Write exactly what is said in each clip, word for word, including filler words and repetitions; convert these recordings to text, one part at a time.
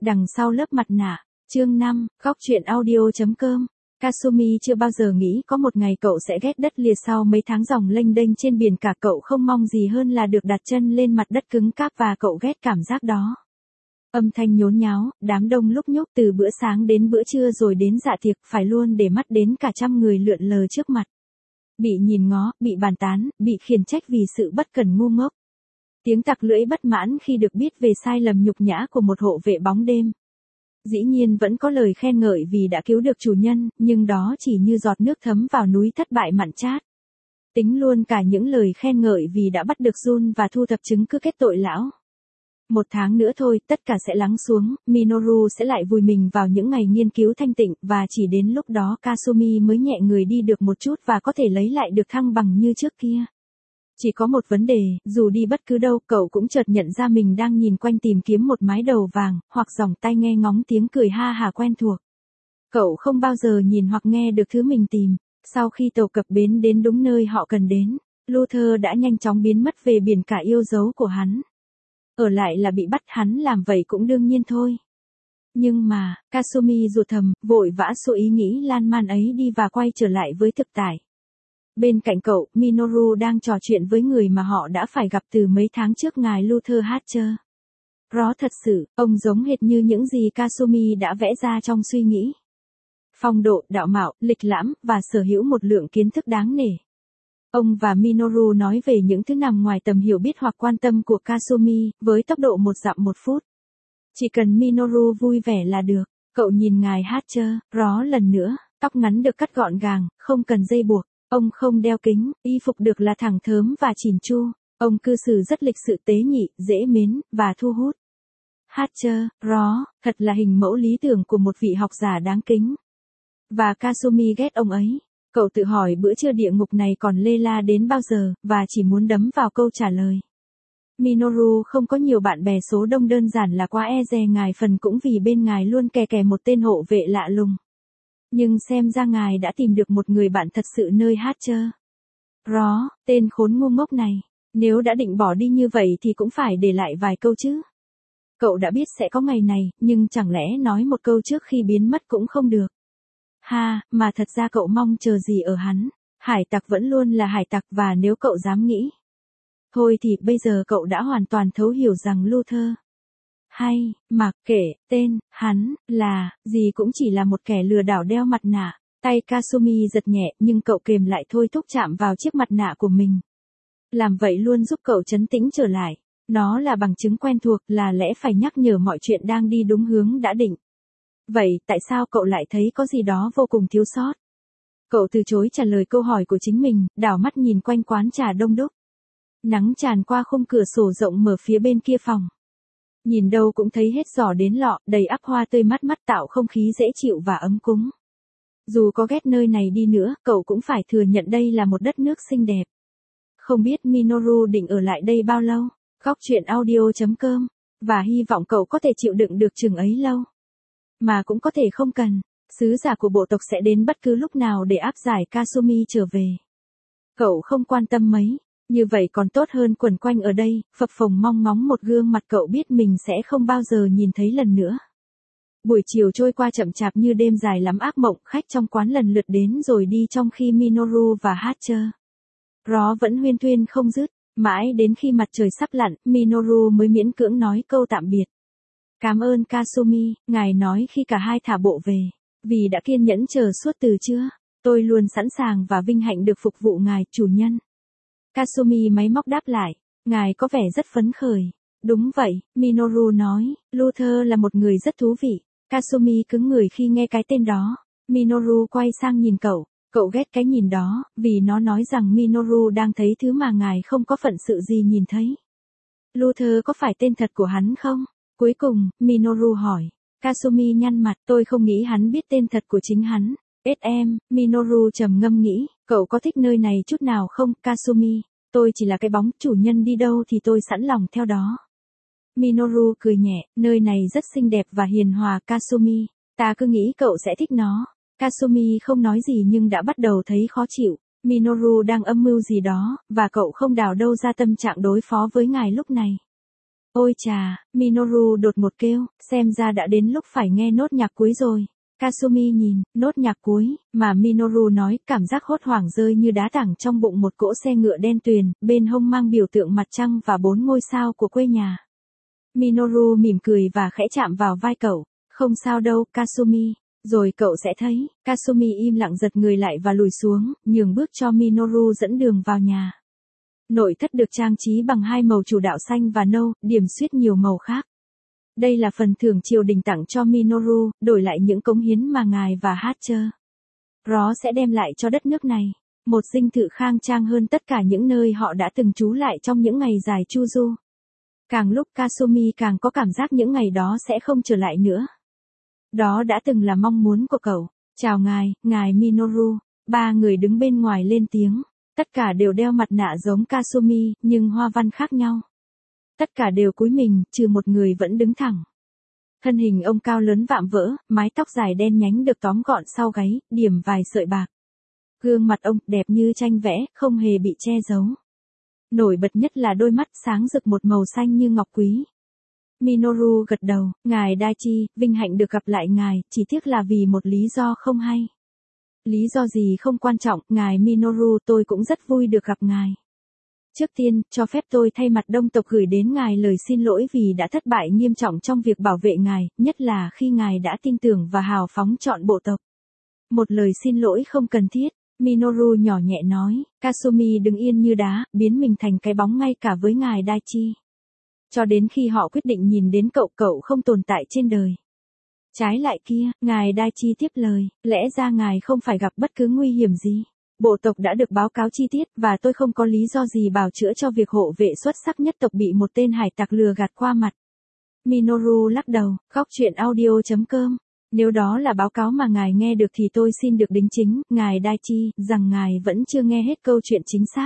Đằng sau lớp mặt nạ. Chương năm, góc truyện audio.com. Kasumi chưa bao giờ nghĩ có một ngày cậu sẽ ghét đất lìa sau mấy tháng dòng lênh đênh trên biển cả, cậu không mong gì hơn là được đặt chân lên mặt đất cứng cáp và cậu ghét cảm giác đó. Âm thanh nhốn nháo, đám đông lúc nhúc từ bữa sáng đến bữa trưa rồi đến dạ tiệc, phải luôn để mắt đến cả trăm người lượn lờ trước mặt. Bị nhìn ngó, bị bàn tán, bị khiển trách vì sự bất cẩn ngu ngốc. Tiếng tặc lưỡi bất mãn khi được biết về sai lầm nhục nhã của một hộ vệ bóng đêm. Dĩ nhiên vẫn có lời khen ngợi vì đã cứu được chủ nhân, nhưng đó chỉ như giọt nước thấm vào núi thất bại mặn chát. Tính luôn cả những lời khen ngợi vì đã bắt được Jun và thu thập chứng cứ kết tội lão. Một tháng nữa thôi, tất cả sẽ lắng xuống, Minoru sẽ lại vùi mình vào những ngày nghiên cứu thanh tịnh, và chỉ đến lúc đó Kasumi mới nhẹ người đi được một chút và có thể lấy lại được thăng bằng như trước kia. Chỉ có một vấn đề, dù đi bất cứ đâu, cậu cũng chợt nhận ra mình đang nhìn quanh tìm kiếm một mái đầu vàng, hoặc dòng tai nghe ngóng tiếng cười ha hả quen thuộc. Cậu không bao giờ nhìn hoặc nghe được thứ mình tìm. Sau khi tàu cập bến đến đúng nơi họ cần đến, Luther đã nhanh chóng biến mất về biển cả yêu dấu của hắn. Ở lại là bị bắt, hắn làm vậy cũng đương nhiên thôi. Nhưng mà, Kasumi ruột thầm, vội vã xua ý nghĩ lan man ấy đi và quay trở lại với thực tại. Bên cạnh cậu, Minoru đang trò chuyện với người mà họ đã phải gặp từ mấy tháng trước, ngài Luther Hatcher. Đó thật sự, ông giống hệt như những gì Kasumi đã vẽ ra trong suy nghĩ. Phong độ, đạo mạo, lịch lãm, và sở hữu một lượng kiến thức đáng nể. Ông và Minoru nói về những thứ nằm ngoài tầm hiểu biết hoặc quan tâm của Kasumi, với tốc độ một dặm một phút. Chỉ cần Minoru vui vẻ là được. Cậu nhìn ngài Hatcher, đó lần nữa, tóc ngắn được cắt gọn gàng, không cần dây buộc. Ông không đeo kính, y phục được là thẳng thớm và chỉn chu. Ông cư xử rất lịch sự tế nhị, dễ mến, và thu hút. Hatcher, đó, thật là hình mẫu lý tưởng của một vị học giả đáng kính. Và Kasumi ghét ông ấy. Cậu tự hỏi bữa trưa địa ngục này còn lê la đến bao giờ, và chỉ muốn đấm vào câu trả lời. Minoru không có nhiều bạn bè, số đông đơn giản là quá e dè ngài, phần cũng vì bên ngài luôn kè kè một tên hộ vệ lạ lùng. Nhưng xem ra ngài đã tìm được một người bạn thật sự nơi Hatcher. Đó, tên khốn ngu ngốc này, nếu đã định bỏ đi như vậy thì cũng phải để lại vài câu chứ. Cậu đã biết sẽ có ngày này, nhưng chẳng lẽ nói một câu trước khi biến mất cũng không được. Ha, mà thật ra cậu mong chờ gì ở hắn? Hải tặc vẫn luôn là hải tặc, và nếu cậu dám nghĩ. Thôi thì bây giờ cậu đã hoàn toàn thấu hiểu rằng Luther, hay, mặc kệ, tên, hắn, là, gì cũng chỉ là một kẻ lừa đảo đeo mặt nạ. Tay Kasumi giật nhẹ, nhưng cậu kềm lại thôi thúc chạm vào chiếc mặt nạ của mình. Làm vậy luôn giúp cậu trấn tĩnh trở lại. Nó là bằng chứng quen thuộc, là lẽ phải nhắc nhở mọi chuyện đang đi đúng hướng đã định. Vậy, tại sao cậu lại thấy có gì đó vô cùng thiếu sót? Cậu từ chối trả lời câu hỏi của chính mình, đảo mắt nhìn quanh quán trà đông đúc. Nắng tràn qua khung cửa sổ rộng mở phía bên kia phòng. Nhìn đâu cũng thấy hết giỏ đến lọ, đầy ắp hoa tươi mát mắt, tạo không khí dễ chịu và ấm cúng. Dù có ghét nơi này đi nữa, cậu cũng phải thừa nhận đây là một đất nước xinh đẹp. Không biết Minoru định ở lại đây bao lâu? Góc truyện audio.com. Và hy vọng cậu có thể chịu đựng được chừng ấy lâu. Mà cũng có thể không cần. Sứ giả của bộ tộc sẽ đến bất cứ lúc nào để áp giải Kasumi trở về. Cậu không quan tâm mấy. Như vậy còn tốt hơn quẩn quanh ở đây, phập phồng mong ngóng một gương mặt cậu biết mình sẽ không bao giờ nhìn thấy lần nữa. Buổi chiều trôi qua chậm chạp như đêm dài lắm, ác mộng, khách trong quán lần lượt đến rồi đi trong khi Minoru và Hatcher đó vẫn huyên thuyên không dứt. Mãi đến khi mặt trời sắp lặn, Minoru mới miễn cưỡng nói câu tạm biệt. Cảm ơn Kasumi, ngài nói khi cả hai thả bộ về, vì đã kiên nhẫn chờ suốt từ trưa. Tôi luôn sẵn sàng và vinh hạnh được phục vụ ngài, chủ nhân. Kasumi máy móc đáp lại, ngài có vẻ rất phấn khởi. Đúng vậy, Minoru nói, Luther là một người rất thú vị. Kasumi cứng người khi nghe cái tên đó. Minoru quay sang nhìn cậu, cậu ghét cái nhìn đó, vì nó nói rằng Minoru đang thấy thứ mà ngài không có phận sự gì nhìn thấy. Luther có phải tên thật của hắn không? Cuối cùng, Minoru hỏi. Kasumi nhăn mặt, tôi không nghĩ hắn biết tên thật của chính hắn. ét em, Minoru trầm ngâm nghĩ, cậu có thích nơi này chút nào không, Kasumi? Tôi chỉ là cái bóng, chủ nhân đi đâu thì tôi sẵn lòng theo đó. Minoru cười nhẹ, nơi này rất xinh đẹp và hiền hòa, Kasumi. Ta cứ nghĩ cậu sẽ thích nó. Kasumi không nói gì nhưng đã bắt đầu thấy khó chịu. Minoru đang âm mưu gì đó, và cậu không đào đâu ra tâm trạng đối phó với ngài lúc này. Ôi chà, Minoru đột ngột kêu, xem ra đã đến lúc phải nghe nốt nhạc cuối rồi. Kasumi nhìn, nốt nhạc cuối, mà Minoru nói, cảm giác hốt hoảng rơi như đá tảng trong bụng một cỗ xe ngựa đen tuyền, bên hông mang biểu tượng mặt trăng và bốn ngôi sao của quê nhà. Minoru mỉm cười và khẽ chạm vào vai cậu, không sao đâu, Kasumi, rồi cậu sẽ thấy. Kasumi im lặng giật người lại và lùi xuống, nhường bước cho Minoru dẫn đường vào nhà. Nội thất được trang trí bằng hai màu chủ đạo xanh và nâu, điểm xuyết nhiều màu khác. Đây là phần thưởng triều đình tặng cho Minoru, đổi lại những cống hiến mà ngài và Hatcher Ro sẽ đem lại cho đất nước này. Một dinh thự khang trang hơn tất cả những nơi họ đã từng trú lại trong những ngày dài chu du. Càng lúc Kasumi càng có cảm giác những ngày đó sẽ không trở lại nữa. Đó đã từng là mong muốn của cậu. Chào ngài, ngài Minoru. Ba người đứng bên ngoài lên tiếng. Tất cả đều đeo mặt nạ giống Kasumi, nhưng hoa văn khác nhau. Tất cả đều cúi mình, trừ một người vẫn đứng thẳng. Thân hình ông cao lớn vạm vỡ, mái tóc dài đen nhánh được tóm gọn sau gáy, điểm vài sợi bạc. Gương mặt ông đẹp như tranh vẽ, không hề bị che giấu. Nổi bật nhất là đôi mắt sáng rực một màu xanh như ngọc quý. Minoru gật đầu, ngài Daichi, vinh hạnh được gặp lại ngài, chỉ tiếc là vì một lý do không hay. Lý do gì không quan trọng, ngài Minoru, tôi cũng rất vui được gặp ngài. Trước tiên, cho phép tôi thay mặt Đông tộc gửi đến ngài lời xin lỗi vì đã thất bại nghiêm trọng trong việc bảo vệ ngài, nhất là khi ngài đã tin tưởng và hào phóng chọn bộ tộc. Một lời xin lỗi không cần thiết, Minoru nhỏ nhẹ nói, Kasumi đứng yên như đá, biến mình thành cái bóng ngay cả với ngài Daichi. Cho đến khi họ quyết định nhìn đến cậu, cậu không tồn tại trên đời. Trái lại kia, ngài Daichi tiếp lời, lẽ ra ngài không phải gặp bất cứ nguy hiểm gì. Bộ tộc đã được báo cáo chi tiết và tôi không có lý do gì bào chữa cho việc hộ vệ xuất sắc nhất tộc bị một tên hải tặc lừa gạt qua mặt. Minoru lắc đầu, khóc chuyện audio chấm com. Nếu đó là báo cáo mà ngài nghe được thì tôi xin được đính chính, ngài Daichi, rằng ngài vẫn chưa nghe hết câu chuyện chính xác.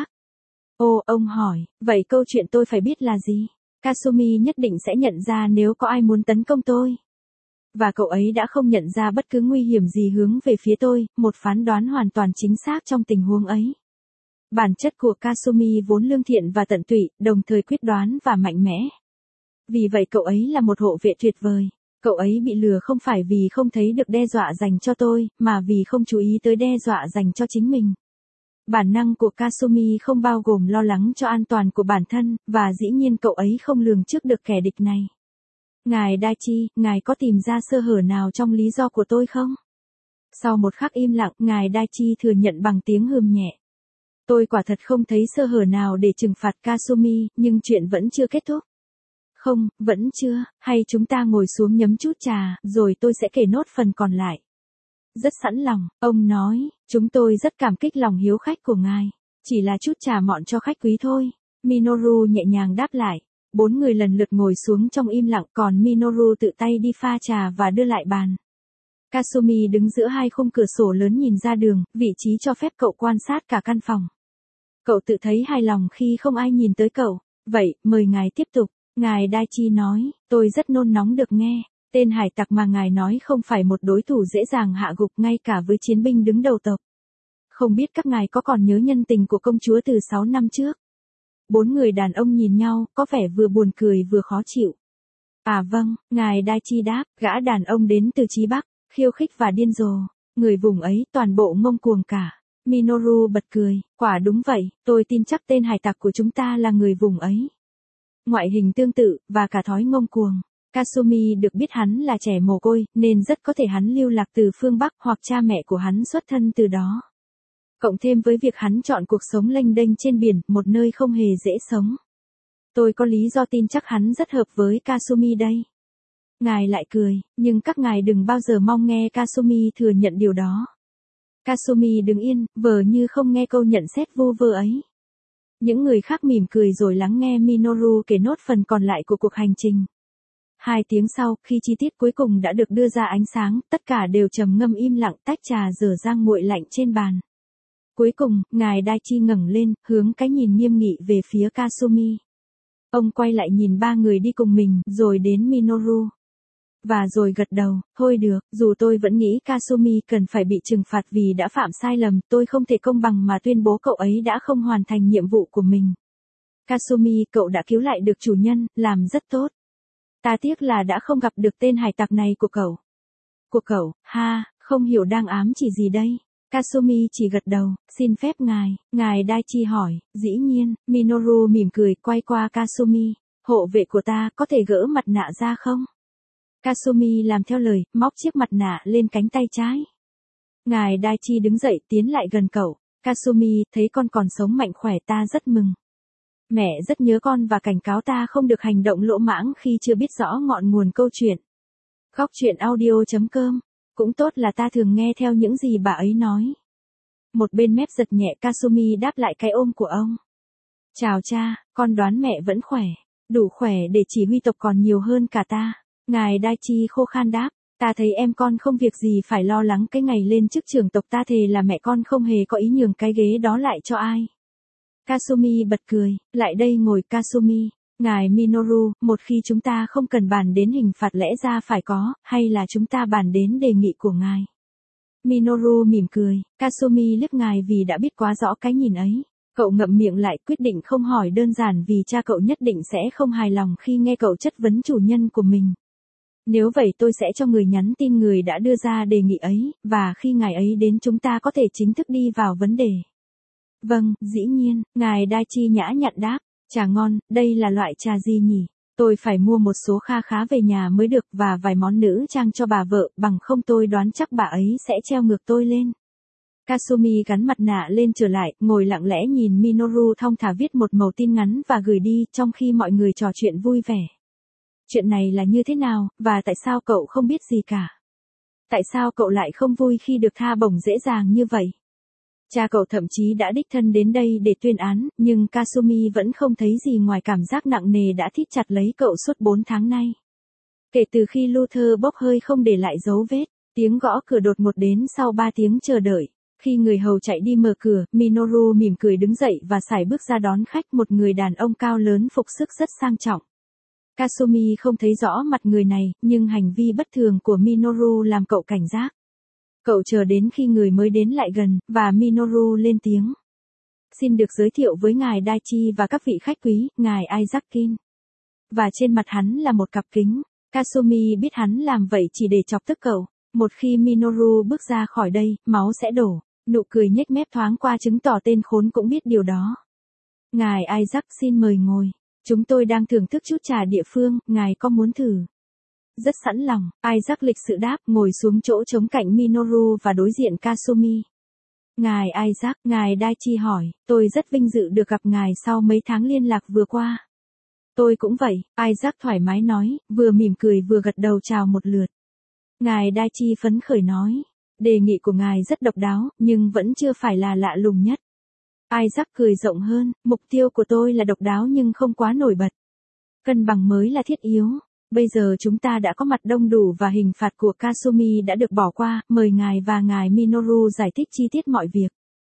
Ô, ông hỏi, vậy câu chuyện tôi phải biết là gì? Kasumi nhất định sẽ nhận ra nếu có ai muốn tấn công tôi. Và cậu ấy đã không nhận ra bất cứ nguy hiểm gì hướng về phía tôi, một phán đoán hoàn toàn chính xác trong tình huống ấy. Bản chất của Kasumi vốn lương thiện và tận tụy, đồng thời quyết đoán và mạnh mẽ. Vì vậy cậu ấy là một hộ vệ tuyệt vời. Cậu ấy bị lừa không phải vì không thấy được đe dọa dành cho tôi, mà vì không chú ý tới đe dọa dành cho chính mình. Bản năng của Kasumi không bao gồm lo lắng cho an toàn của bản thân, và dĩ nhiên cậu ấy không lường trước được kẻ địch này. Ngài Daichi, ngài có tìm ra sơ hở nào trong lý do của tôi không? Sau một khắc im lặng, ngài Daichi thừa nhận bằng tiếng hừm nhẹ. Tôi quả thật không thấy sơ hở nào để trừng phạt Kasumi, nhưng chuyện vẫn chưa kết thúc. Không, vẫn chưa, hay chúng ta ngồi xuống nhấm chút trà, rồi tôi sẽ kể nốt phần còn lại. Rất sẵn lòng, ông nói, chúng tôi rất cảm kích lòng hiếu khách của ngài. Chỉ là chút trà mọn cho khách quý thôi. Minoru nhẹ nhàng đáp lại. Bốn người lần lượt ngồi xuống trong im lặng, còn Minoru tự tay đi pha trà và đưa lại bàn. Kasumi đứng giữa hai khung cửa sổ lớn nhìn ra đường, vị trí cho phép cậu quan sát cả căn phòng. Cậu tự thấy hài lòng khi không ai nhìn tới cậu. Vậy, mời ngài tiếp tục. Ngài Daichi nói, tôi rất nôn nóng được nghe. Tên hải tặc mà ngài nói không phải một đối thủ dễ dàng hạ gục ngay cả với chiến binh đứng đầu tộc. Không biết các ngài có còn nhớ nhân tình của công chúa từ sáu năm trước? Bốn người đàn ông nhìn nhau, có vẻ vừa buồn cười vừa khó chịu. À vâng, ngài Daichi đáp, gã đàn ông đến từ Chí Bắc, khiêu khích và điên rồ. Người vùng ấy toàn bộ ngông cuồng cả. Minoru bật cười, quả đúng vậy, tôi tin chắc tên hải tặc của chúng ta là người vùng ấy. Ngoại hình tương tự, và cả thói ngông cuồng. Kasumi được biết hắn là trẻ mồ côi, nên rất có thể hắn lưu lạc từ phương Bắc hoặc cha mẹ của hắn xuất thân từ đó. Cộng thêm với việc hắn chọn cuộc sống lênh đênh trên biển, một nơi không hề dễ sống. Tôi có lý do tin chắc hắn rất hợp với Kasumi đây. Ngài lại cười, nhưng các ngài đừng bao giờ mong nghe Kasumi thừa nhận điều đó. Kasumi đứng yên, vờ như không nghe câu nhận xét vu vơ ấy. Những người khác mỉm cười rồi lắng nghe Minoru kể nốt phần còn lại của cuộc hành trình. Hai tiếng sau, khi chi tiết cuối cùng đã được đưa ra ánh sáng, tất cả đều trầm ngâm im lặng, tách trà dở dang nguội lạnh trên bàn. Cuối cùng, ngài Daichi ngẩng lên, hướng cái nhìn nghiêm nghị về phía Kasumi. Ông quay lại nhìn ba người đi cùng mình, rồi đến Minoru. Và rồi gật đầu, thôi được, dù tôi vẫn nghĩ Kasumi cần phải bị trừng phạt vì đã phạm sai lầm, tôi không thể công bằng mà tuyên bố cậu ấy đã không hoàn thành nhiệm vụ của mình. Kasumi, cậu đã cứu lại được chủ nhân, làm rất tốt. Ta tiếc là đã không gặp được tên hải tặc này của cậu. Của cậu, ha, không hiểu đang ám chỉ gì đây. Kasumi chỉ gật đầu, xin phép ngài, ngài Daichi hỏi, dĩ nhiên, Minoru mỉm cười quay qua Kasumi, hộ vệ của ta có thể gỡ mặt nạ ra không? Kasumi làm theo lời, móc chiếc mặt nạ lên cánh tay trái. Ngài Daichi đứng dậy tiến lại gần cậu, Kasumi, thấy con còn sống mạnh khỏe ta rất mừng. Mẹ rất nhớ con và cảnh cáo ta không được hành động lỗ mãng khi chưa biết rõ ngọn nguồn câu chuyện. Góc truyện audio chấm com. Cũng tốt là ta thường nghe theo những gì bà ấy nói. Một bên mép giật nhẹ, Kasumi đáp lại cái ôm của ông. Chào cha, con đoán mẹ vẫn khỏe. Đủ khỏe để chỉ huy tộc còn nhiều hơn cả ta. Ngài Daichi khô khan đáp. Ta thấy em con không việc gì phải lo lắng cái ngày lên chức trưởng tộc, ta thề là mẹ con không hề có ý nhường cái ghế đó lại cho ai. Kasumi bật cười, lại đây ngồi Kasumi. Ngài Minoru, một khi chúng ta không cần bàn đến hình phạt lẽ ra phải có, hay là chúng ta bàn đến đề nghị của ngài? Minoru mỉm cười, Kasumi liếc ngài vì đã biết quá rõ cái nhìn ấy. Cậu ngậm miệng lại, quyết định không hỏi đơn giản vì cha cậu nhất định sẽ không hài lòng khi nghe cậu chất vấn chủ nhân của mình. Nếu vậy tôi sẽ cho người nhắn tin người đã đưa ra đề nghị ấy, và khi ngài ấy đến chúng ta có thể chính thức đi vào vấn đề. Vâng, dĩ nhiên, ngài Daichi nhã nhặn đáp. Trà ngon, đây là loại trà gì nhỉ? Tôi phải mua một số kha khá về nhà mới được và vài món nữ trang cho bà vợ, bằng không tôi đoán chắc bà ấy sẽ treo ngược tôi lên. Kasumi gắn mặt nạ lên trở lại, ngồi lặng lẽ nhìn Minoru thong thả viết một mẩu tin ngắn và gửi đi, trong khi mọi người trò chuyện vui vẻ. Chuyện này là như thế nào, và tại sao cậu không biết gì cả? Tại sao cậu lại không vui khi được tha bổng dễ dàng như vậy? Cha cậu thậm chí đã đích thân đến đây để tuyên án, nhưng Kasumi vẫn không thấy gì ngoài cảm giác nặng nề đã thít chặt lấy cậu suốt bốn tháng nay. Kể từ khi Luther bốc hơi không để lại dấu vết, tiếng gõ cửa đột ngột đến sau ba tiếng chờ đợi. Khi người hầu chạy đi mở cửa, Minoru mỉm cười đứng dậy và sải bước ra đón khách, một người đàn ông cao lớn phục sức rất sang trọng. Kasumi không thấy rõ mặt người này, nhưng hành vi bất thường của Minoru làm cậu cảnh giác. Cậu chờ đến khi người mới đến lại gần, và Minoru lên tiếng. Xin được giới thiệu với ngài Daichi và các vị khách quý, ngài Isaac Kin. Và trên mặt hắn là một cặp kính. Kasumi biết hắn làm vậy chỉ để chọc tức cậu. Một khi Minoru bước ra khỏi đây, máu sẽ đổ. Nụ cười nhếch mép thoáng qua chứng tỏ tên khốn cũng biết điều đó. Ngài Isaac, xin mời ngồi. Chúng tôi đang thưởng thức chút trà địa phương, ngài có muốn thử? Rất sẵn lòng, Isaac lịch sự đáp, ngồi xuống chỗ trống cạnh Minoru và đối diện Kasumi. Ngài Isaac, ngài Daichi hỏi, tôi rất vinh dự được gặp ngài sau mấy tháng liên lạc vừa qua. Tôi cũng vậy, Isaac thoải mái nói, vừa mỉm cười vừa gật đầu chào một lượt. Ngài Daichi phấn khởi nói, đề nghị của ngài rất độc đáo, nhưng vẫn chưa phải là lạ lùng nhất. Isaac cười rộng hơn, mục tiêu của tôi là độc đáo nhưng không quá nổi bật. Cân bằng mới là thiết yếu. Bây giờ chúng ta đã có mặt đông đủ và hình phạt của Kasumi đã được bỏ qua, mời ngài và ngài Minoru giải thích chi tiết mọi việc.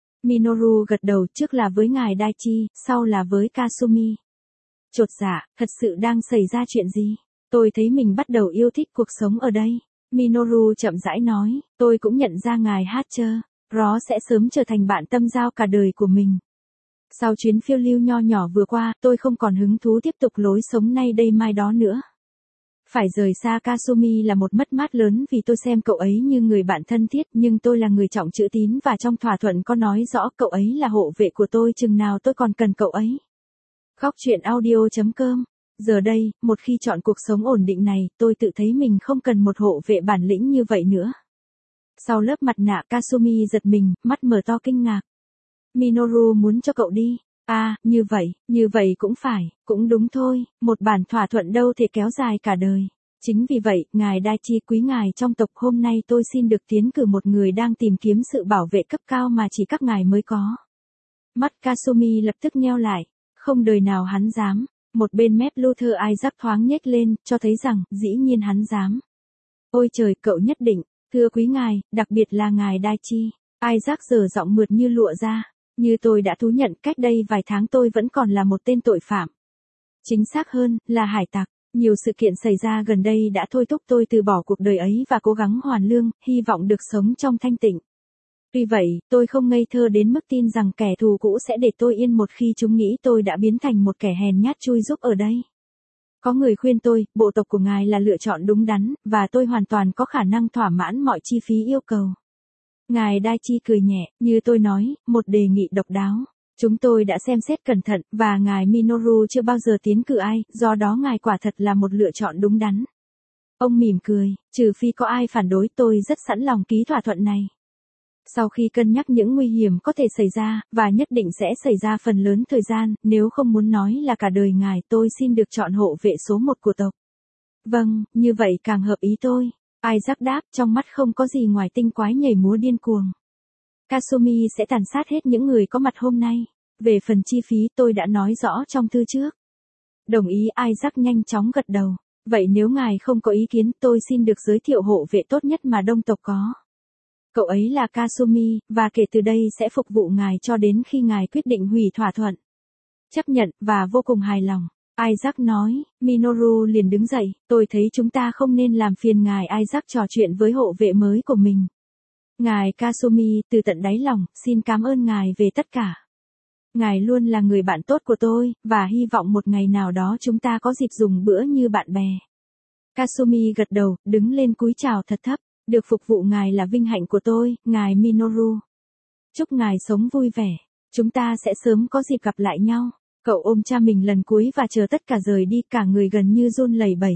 Minoru gật đầu, trước là với ngài Daichi, sau là với Kasumi. Chột dạ, thật sự đang xảy ra chuyện gì? Tôi thấy mình bắt đầu yêu thích cuộc sống ở đây. Minoru chậm rãi nói, tôi cũng nhận ra ngài Hatcher, Ro sẽ sớm trở thành bạn tâm giao cả đời của mình. Sau chuyến phiêu lưu nho nhỏ vừa qua, tôi không còn hứng thú tiếp tục lối sống nay đây mai đó nữa. Phải rời xa Kasumi là một mất mát lớn vì tôi xem cậu ấy như người bạn thân thiết, nhưng tôi là người trọng chữ tín và trong thỏa thuận có nói rõ cậu ấy là hộ vệ của tôi chừng nào tôi còn cần cậu ấy. Góc truyện audio chấm com. Giờ đây, một khi chọn cuộc sống ổn định này, tôi tự thấy mình không cần một hộ vệ bản lĩnh như vậy nữa. Sau lớp mặt nạ, Kasumi giật mình, mắt mở to kinh ngạc. Minoru muốn cho cậu đi. À, như vậy, như vậy cũng phải, cũng đúng thôi, một bản thỏa thuận đâu thể kéo dài cả đời. Chính vì vậy, ngài Daichi quý ngài trong tộc, hôm nay tôi xin được tiến cử một người đang tìm kiếm sự bảo vệ cấp cao mà chỉ các ngài mới có. Mắt Kasumi lập tức nheo lại, không đời nào hắn dám. Một bên mép Luther Isaac thoáng nhếch lên, cho thấy rằng, dĩ nhiên hắn dám. Ôi trời, cậu nhất định, thưa quý ngài, đặc biệt là ngài Daichi. Isaac giở giọng mượt như lụa ra. Như tôi đã thú nhận, cách đây vài tháng tôi vẫn còn là một tên tội phạm. Chính xác hơn, là hải tặc. Nhiều sự kiện xảy ra gần đây đã thôi thúc tôi từ bỏ cuộc đời ấy và cố gắng hoàn lương, hy vọng được sống trong thanh tịnh. Tuy vậy, tôi không ngây thơ đến mức tin rằng kẻ thù cũ sẽ để tôi yên một khi chúng nghĩ tôi đã biến thành một kẻ hèn nhát chui rúc ở đây. Có người khuyên tôi, bộ tộc của ngài là lựa chọn đúng đắn, và tôi hoàn toàn có khả năng thỏa mãn mọi chi phí yêu cầu. Ngài Daichi cười nhẹ, như tôi nói, một đề nghị độc đáo. Chúng tôi đã xem xét cẩn thận, và ngài Minoru chưa bao giờ tiến cử ai, do đó ngài quả thật là một lựa chọn đúng đắn. Ông mỉm cười, trừ phi có ai phản đối tôi rất sẵn lòng ký thỏa thuận này. Sau khi cân nhắc những nguy hiểm có thể xảy ra, và nhất định sẽ xảy ra phần lớn thời gian, nếu không muốn nói là cả đời ngài, tôi xin được chọn hộ vệ số một của tộc. Vâng, như vậy càng hợp ý tôi. Isaac đáp, trong mắt không có gì ngoài tinh quái nhảy múa điên cuồng. Kasumi sẽ tàn sát hết những người có mặt hôm nay. Về phần chi phí tôi đã nói rõ trong thư trước. Đồng ý, Isaac nhanh chóng gật đầu. Vậy nếu ngài không có ý kiến, tôi xin được giới thiệu hộ vệ tốt nhất mà đông tộc có. Cậu ấy là Kasumi, và kể từ đây sẽ phục vụ ngài cho đến khi ngài quyết định hủy thỏa thuận. Chấp nhận, và vô cùng hài lòng. Isaac nói, Minoru liền đứng dậy, tôi thấy chúng ta không nên làm phiền ngài. Isaac trò chuyện với hộ vệ mới của mình. Ngài Kasumi, từ tận đáy lòng, xin cảm ơn ngài về tất cả. Ngài luôn là người bạn tốt của tôi, và hy vọng một ngày nào đó chúng ta có dịp dùng bữa như bạn bè. Kasumi gật đầu, đứng lên cúi chào thật thấp. Được phục vụ ngài là vinh hạnh của tôi, ngài Minoru. Chúc ngài sống vui vẻ. Chúng ta sẽ sớm có dịp gặp lại nhau. Cậu ôm cha mình lần cuối và chờ tất cả rời đi, cả người gần như run lẩy bẩy.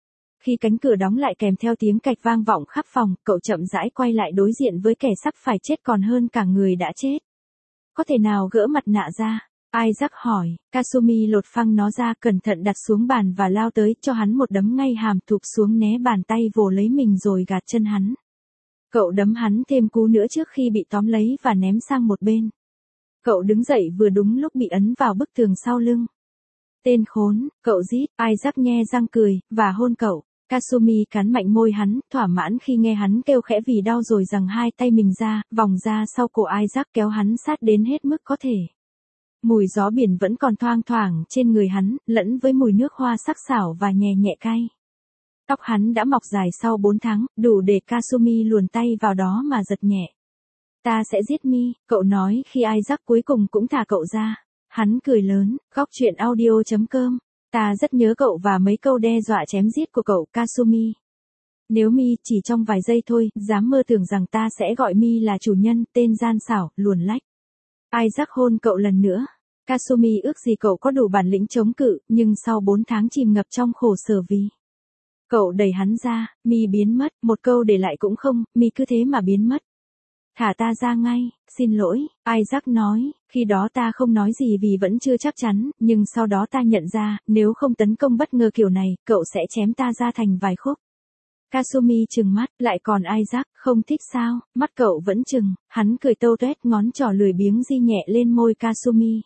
Khi cánh cửa đóng lại kèm theo tiếng cạch vang vọng khắp phòng, cậu chậm rãi quay lại đối diện với kẻ sắp phải chết còn hơn cả người đã chết. Có thể nào gỡ mặt nạ ra? Isaac hỏi. Kasumi lột phăng nó ra, cẩn thận đặt xuống bàn và lao tới, cho hắn một đấm ngay hàm, thụp xuống né bàn tay vồ lấy mình rồi gạt chân hắn. Cậu đấm hắn thêm cú nữa trước khi bị tóm lấy và ném sang một bên. Cậu đứng dậy vừa đúng lúc bị ấn vào bức tường sau lưng. Tên khốn, cậu rít. Isaac nhe răng cười, và hôn cậu. Kasumi cắn mạnh môi hắn, thỏa mãn khi nghe hắn kêu khẽ vì đau rồi giằng hai tay mình ra, vòng ra sau cổ Isaac kéo hắn sát đến hết mức có thể. Mùi gió biển vẫn còn thoang thoảng trên người hắn, lẫn với mùi nước hoa sắc sảo và nhẹ nhẹ cay. Tóc hắn đã mọc dài sau bốn tháng, đủ để Kasumi luồn tay vào đó mà giật nhẹ. Ta sẽ giết mi, cậu nói khi Isaac cuối cùng cũng thả cậu ra. Hắn cười lớn, góc chuyện audio chấm com. Ta rất nhớ cậu và mấy câu đe dọa chém giết của cậu, Kasumi. Nếu mi chỉ trong vài giây thôi, dám mơ tưởng rằng ta sẽ gọi mi là chủ nhân, tên gian xảo, luồn lách. Isaac hôn cậu lần nữa. Kasumi ước gì cậu có đủ bản lĩnh chống cự, nhưng sau bốn tháng chìm ngập trong khổ sở vì. Cậu đẩy hắn ra, mi biến mất, một câu để lại cũng không, mi cứ thế mà biến mất. Thả ta ra ngay, xin lỗi, Isaac nói, khi đó ta không nói gì vì vẫn chưa chắc chắn, nhưng sau đó ta nhận ra, nếu không tấn công bất ngờ kiểu này, cậu sẽ chém ta ra thành vài khúc. Kasumi trừng mắt, lại còn Isaac, không thích sao, mắt cậu vẫn trừng, hắn cười tâu tuét, ngón trỏ lười biếng di nhẹ lên môi Kasumi.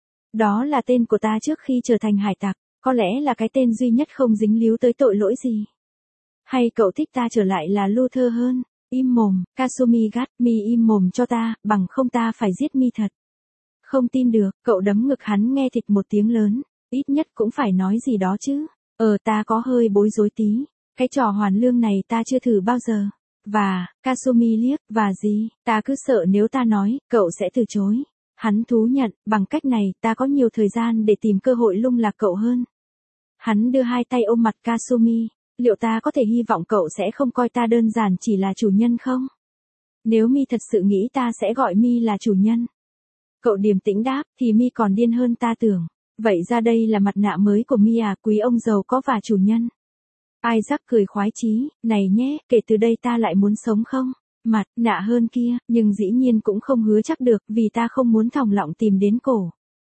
Đó là tên của ta trước khi trở thành hải tặc, có lẽ là cái tên duy nhất không dính líu tới tội lỗi gì. Hay cậu thích ta trở lại là Luther hơn? Im mồm, Kasumi gắt, mi im mồm cho ta, bằng không ta phải giết mi thật. Không tin được, cậu đấm ngực hắn nghe thịt một tiếng lớn, ít nhất cũng phải nói gì đó chứ. Ờ ta có hơi bối rối tí, cái trò hoàn lương này ta chưa thử bao giờ. Và, Kasumi liếc, và gì, ta cứ sợ nếu ta nói, cậu sẽ từ chối. Hắn thú nhận, bằng cách này ta có nhiều thời gian để tìm cơ hội lung lạc cậu hơn. Hắn đưa hai tay ôm mặt Kasumi. Liệu ta có thể hy vọng cậu sẽ không coi ta đơn giản chỉ là chủ nhân không? Nếu mi thật sự nghĩ ta sẽ gọi mi là chủ nhân. Cậu điềm tĩnh đáp, thì mi còn điên hơn ta tưởng. Vậy ra đây là mặt nạ mới của mi à, quý ông giàu có và chủ nhân. Isaac cười khoái chí, này nhé, kể từ đây ta lại muốn sống không? Mặt nạ hơn kia, nhưng dĩ nhiên cũng không hứa chắc được, vì ta không muốn thòng lọng tìm đến cổ.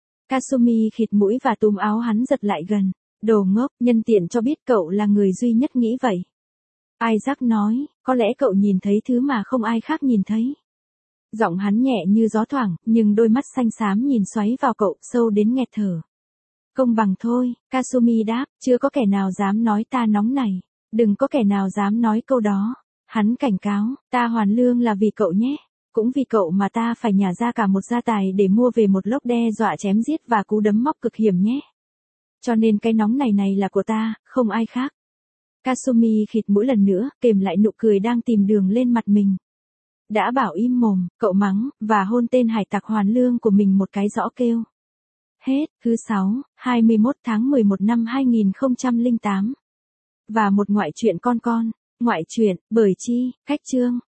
Kasumi khịt mũi và túm áo hắn giật lại gần. Đồ ngốc, nhân tiện cho biết cậu là người duy nhất nghĩ vậy. Isaac nói, có lẽ cậu nhìn thấy thứ mà không ai khác nhìn thấy. Giọng hắn nhẹ như gió thoảng, nhưng đôi mắt xanh xám nhìn xoáy vào cậu, sâu đến nghẹt thở. Công bằng thôi, Kasumi đáp, chưa có kẻ nào dám nói ta nóng này. Đừng có kẻ nào dám nói câu đó. Hắn cảnh cáo, ta hoàn lương là vì cậu nhé. Cũng vì cậu mà ta phải nhả ra cả một gia tài để mua về một lốc đe dọa chém giết và cú đấm móc cực hiểm nhé. Cho nên cái nóng này này là của ta, không ai khác. Kasumi khịt mũi lần nữa, kềm lại nụ cười đang tìm đường lên mặt mình. Đã bảo im mồm, cậu mắng, và hôn tên hải tặc hoàn lương của mình một cái rõ kêu. Hết, thứ sáu, hai mươi mốt tháng mười một năm hai nghìn không trăm lẻ tám. Và một ngoại truyện con con, ngoại truyện, bởi chi, cách chương.